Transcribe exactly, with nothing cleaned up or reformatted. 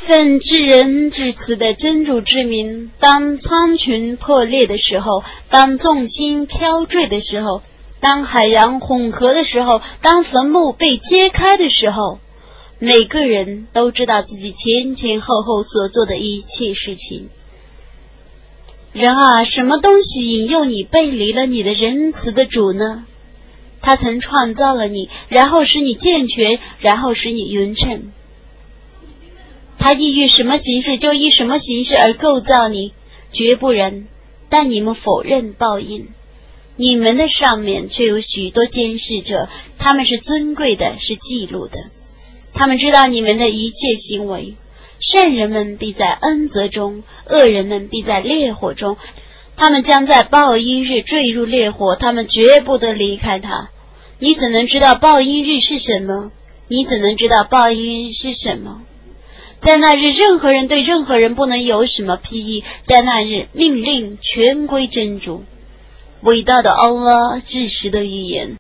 奉至仁至慈的真主之名，当苍穹破裂的时候，当众星飘坠的时候，当海洋混合的时候，当坟墓被揭开的时候，每个人都知道自己前前后后所做的一切事情。人啊，什么东西引诱你背离了你的仁慈的主呢？他曾创造了你，然后使你健全，然后使你匀称。他意欲什么形式就以什么形式而构造你，绝不然。但你们否认报应，你们的上面却有许多监视者，他们是尊贵的，是记录的，他们知道你们的一切行为。善人们必在恩泽中，恶人们必在烈火中，他们将在报应日坠入烈火，他们绝不得离开它。你怎能知道报应日是什么？你怎能知道报应日是什么？在那日，任何人对任何人不能有什么批议，在那日，命令全归真主。伟大的安拉至实的预言。